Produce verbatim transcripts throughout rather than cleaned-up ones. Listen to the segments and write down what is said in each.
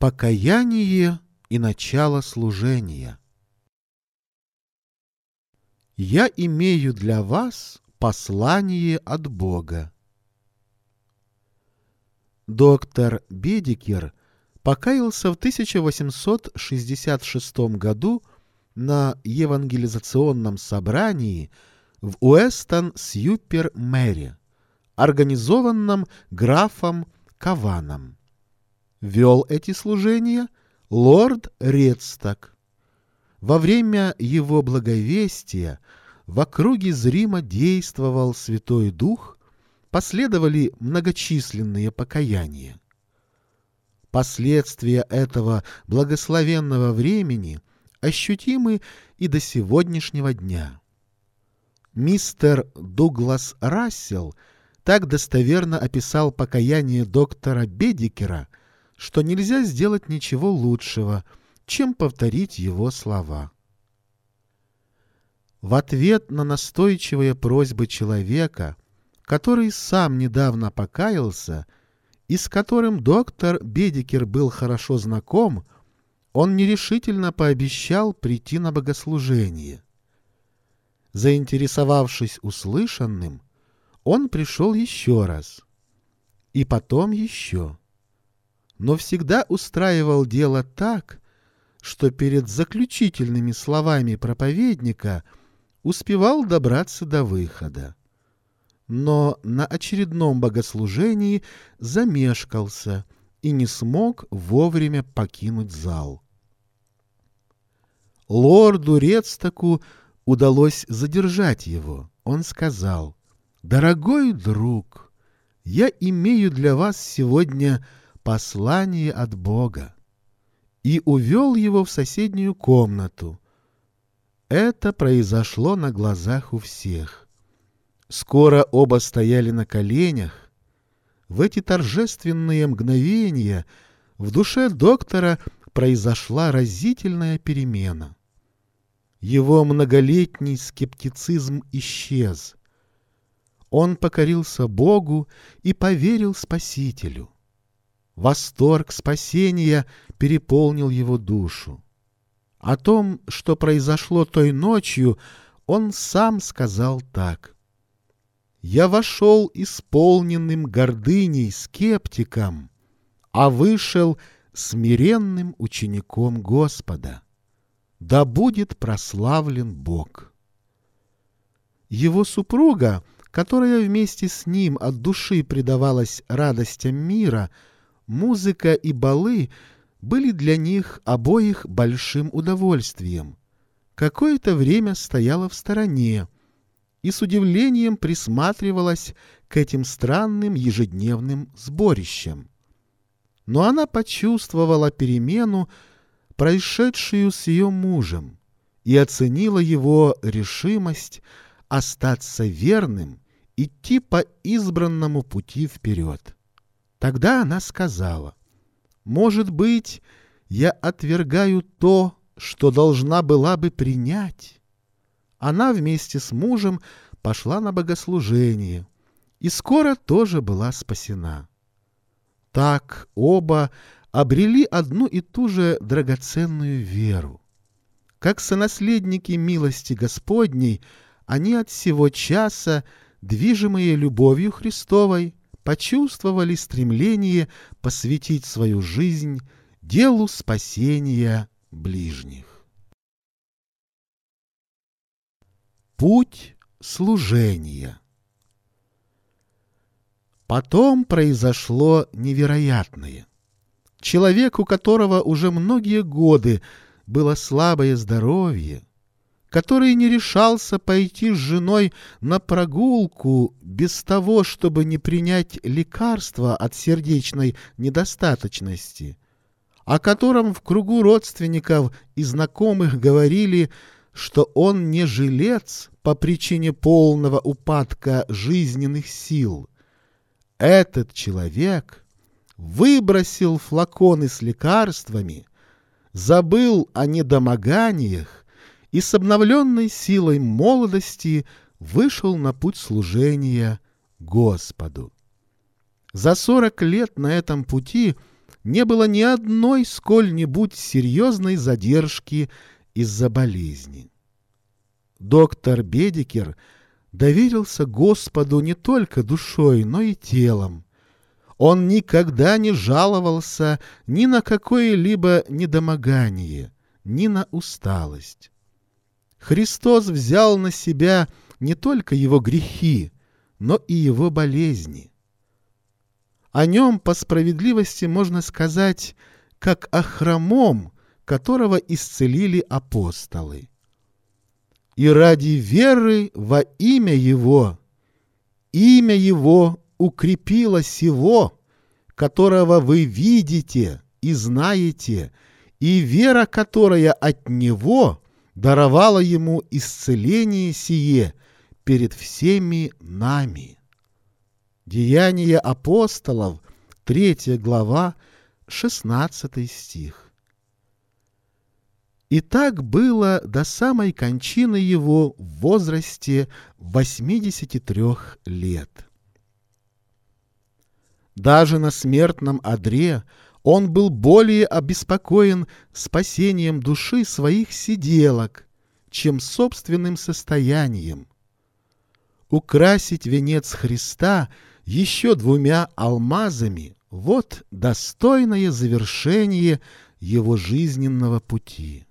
Покаяние и начало служения. Я имею для вас послание от Бога. Доктор Бедикер покаялся в тысяча восемьсот шестьдесят шестом году на евангелизационном собрании в Уэстон-сюпер-Мэри, организованном графом Каваном. Вел эти служения лорд Редсток. Во время его благовестия в округе зримо действовал Святой Дух, последовали многочисленные покаяния. Последствия этого благословенного времени ощутимы и до сегодняшнего дня. Мистер Дуглас Рассел так достоверно описал покаяние доктора Бедикера, что нельзя сделать ничего лучшего, чем повторить его слова. В ответ на настойчивые просьбы человека, который сам недавно покаялся и с которым доктор Бедикер был хорошо знаком, он нерешительно пообещал прийти на богослужение. Заинтересовавшись услышанным, он пришел еще раз, и потом еще. Но всегда устраивал дело так, что перед заключительными словами проповедника успевал добраться до выхода. Но на очередном богослужении замешкался и не смог вовремя покинуть зал. Лорду Редстоку удалось задержать его. Он сказал: «Дорогой друг, я имею для вас сегодня послание от Бога», и увел его в соседнюю комнату. Это произошло на глазах у всех. Скоро оба стояли на коленях. В эти торжественные мгновения в душе доктора произошла разительная перемена. Его многолетний скептицизм исчез. Он покорился Богу и поверил Спасителю. Восторг спасения переполнил его душу. О том, что произошло той ночью, он сам сказал так: «Я вошел исполненным гордыней скептиком, а вышел смиренным учеником Господа. Да будет прославлен Бог». Его супруга, которая вместе с ним от души предавалась радостям мира, музыка и балы были для них обоих большим удовольствием. Какое-то время стояла в стороне и с удивлением присматривалась к этим странным ежедневным сборищам. Но она почувствовала перемену, происшедшую с ее мужем, и оценила его решимость остаться верным, идти по избранному пути вперед. Тогда она сказала: «Может быть, я отвергаю то, что должна была бы принять». Она вместе с мужем пошла на богослужение и скоро тоже была спасена. Так оба обрели одну и ту же драгоценную веру. Как сонаследники милости Господней, они от сего часа, движимые любовью Христовой, почувствовали стремление посвятить свою жизнь делу спасения ближних. Путь служения. Потом произошло невероятное. Человек, у которого уже многие годы было слабое здоровье, который не решался пойти с женой на прогулку без того, чтобы не принять лекарства от сердечной недостаточности, о котором в кругу родственников и знакомых говорили, что он не жилец по причине полного упадка жизненных сил. Этот человек выбросил флаконы с лекарствами, забыл о недомоганиях и с обновленной силой молодости вышел на путь служения Господу. За сорок лет на этом пути не было ни одной сколь-нибудь серьезной задержки из-за болезни. Доктор Бедикер доверился Господу не только душой, но и телом. Он никогда не жаловался ни на какое-либо недомогание, ни на усталость. Христос взял на себя не только его грехи, но и его болезни. О нем по справедливости можно сказать, как о хромом, которого исцелили апостолы. И ради веры во имя Его, имя Его укрепило сего, которого вы видите и знаете, и вера, которая от Него даровала Ему исцеление сие перед всеми нами. Деяния апостолов, третья глава, шестнадцатый стих. И так было до самой кончины его в возрасте восьмидесяти трёх лет. Даже на смертном одре он был более обеспокоен спасением души своих сиделок, чем собственным состоянием. Украсить венец Христа еще двумя алмазами — вот достойное завершение его жизненного пути.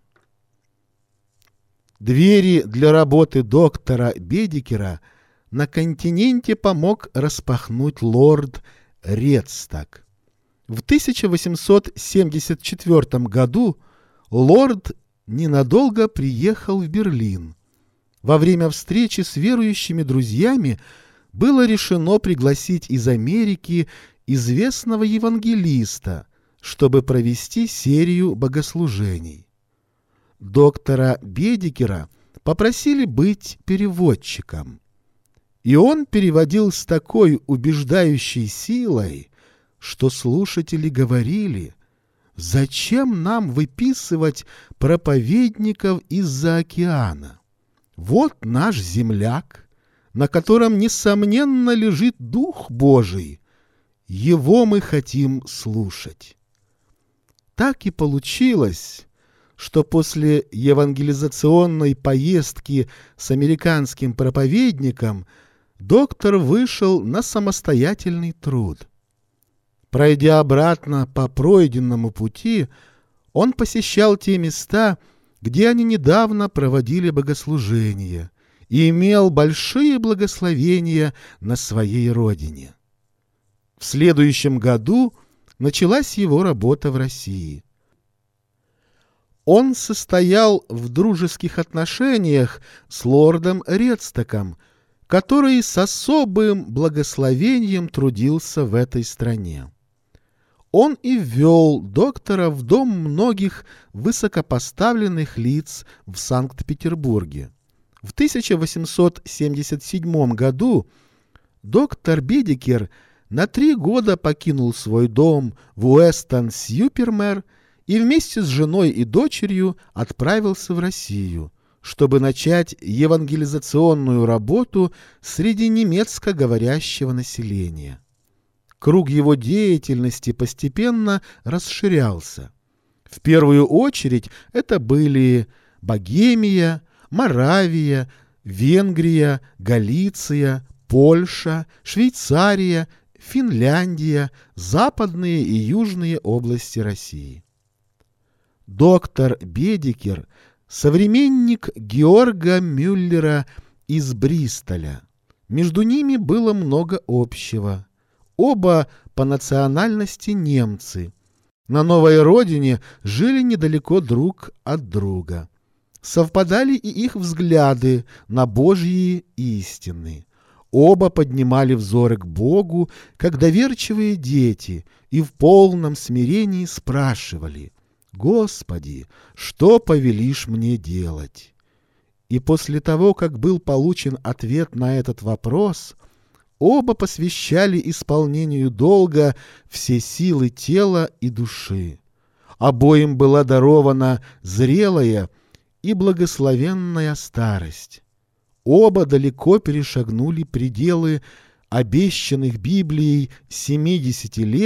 Двери для работы доктора Бедикера на континенте помог распахнуть лорд Редсток. В тысяча восемьсот семьдесят четвёртом году лорд ненадолго приехал в Берлин. Во время встречи с верующими друзьями было решено пригласить из Америки известного евангелиста, чтобы провести серию богослужений. Доктора Бедикера попросили быть переводчиком. И он переводил с такой убеждающей силой, что слушатели говорили: «Зачем нам выписывать проповедников из-за океана? Вот наш земляк, на котором, несомненно, лежит Дух Божий. Его мы хотим слушать». Так и получилось, что после евангелизационной поездки с американским проповедником доктор вышел на самостоятельный труд. Пройдя обратно по пройденному пути, он посещал те места, где они недавно проводили богослужения, и имел большие благословения на своей родине. В следующем году началась его работа в России. Он состоял в дружеских отношениях с лордом Редстоком, который с особым благословением трудился в этой стране. Он и ввел доктора в дом многих высокопоставленных лиц в Санкт-Петербурге. В тысяча восемьсот семьдесят седьмом году доктор Бедикер на три года покинул свой дом в Уэстон-Сьюпермэр и вместе с женой и дочерью отправился в Россию, чтобы начать евангелизационную работу среди немецкоговорящего населения. Круг его деятельности постепенно расширялся. В первую очередь это были Богемия, Моравия, Венгрия, Галиция, Польша, Швейцария, Финляндия, западные и южные области России. Доктор Бедикер — современник Георга Мюллера из Бристоля. Между ними было много общего. Оба по национальности немцы. На новой родине жили недалеко друг от друга. Совпадали и их взгляды на Божьи истины. Оба поднимали взоры к Богу, как доверчивые дети, и в полном смирении спрашивали: «Господи, что повелишь мне делать?» И после того, как был получен ответ на этот вопрос, оба посвящали исполнению долга все силы тела и души. Обоим была дарована зрелая и благословенная старость. Оба далеко перешагнули пределы обещанных Библией семидесяти лет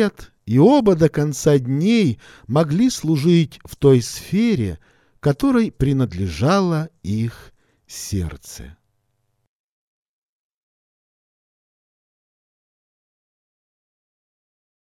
и оба до конца дней могли служить в той сфере, которой принадлежало их сердце.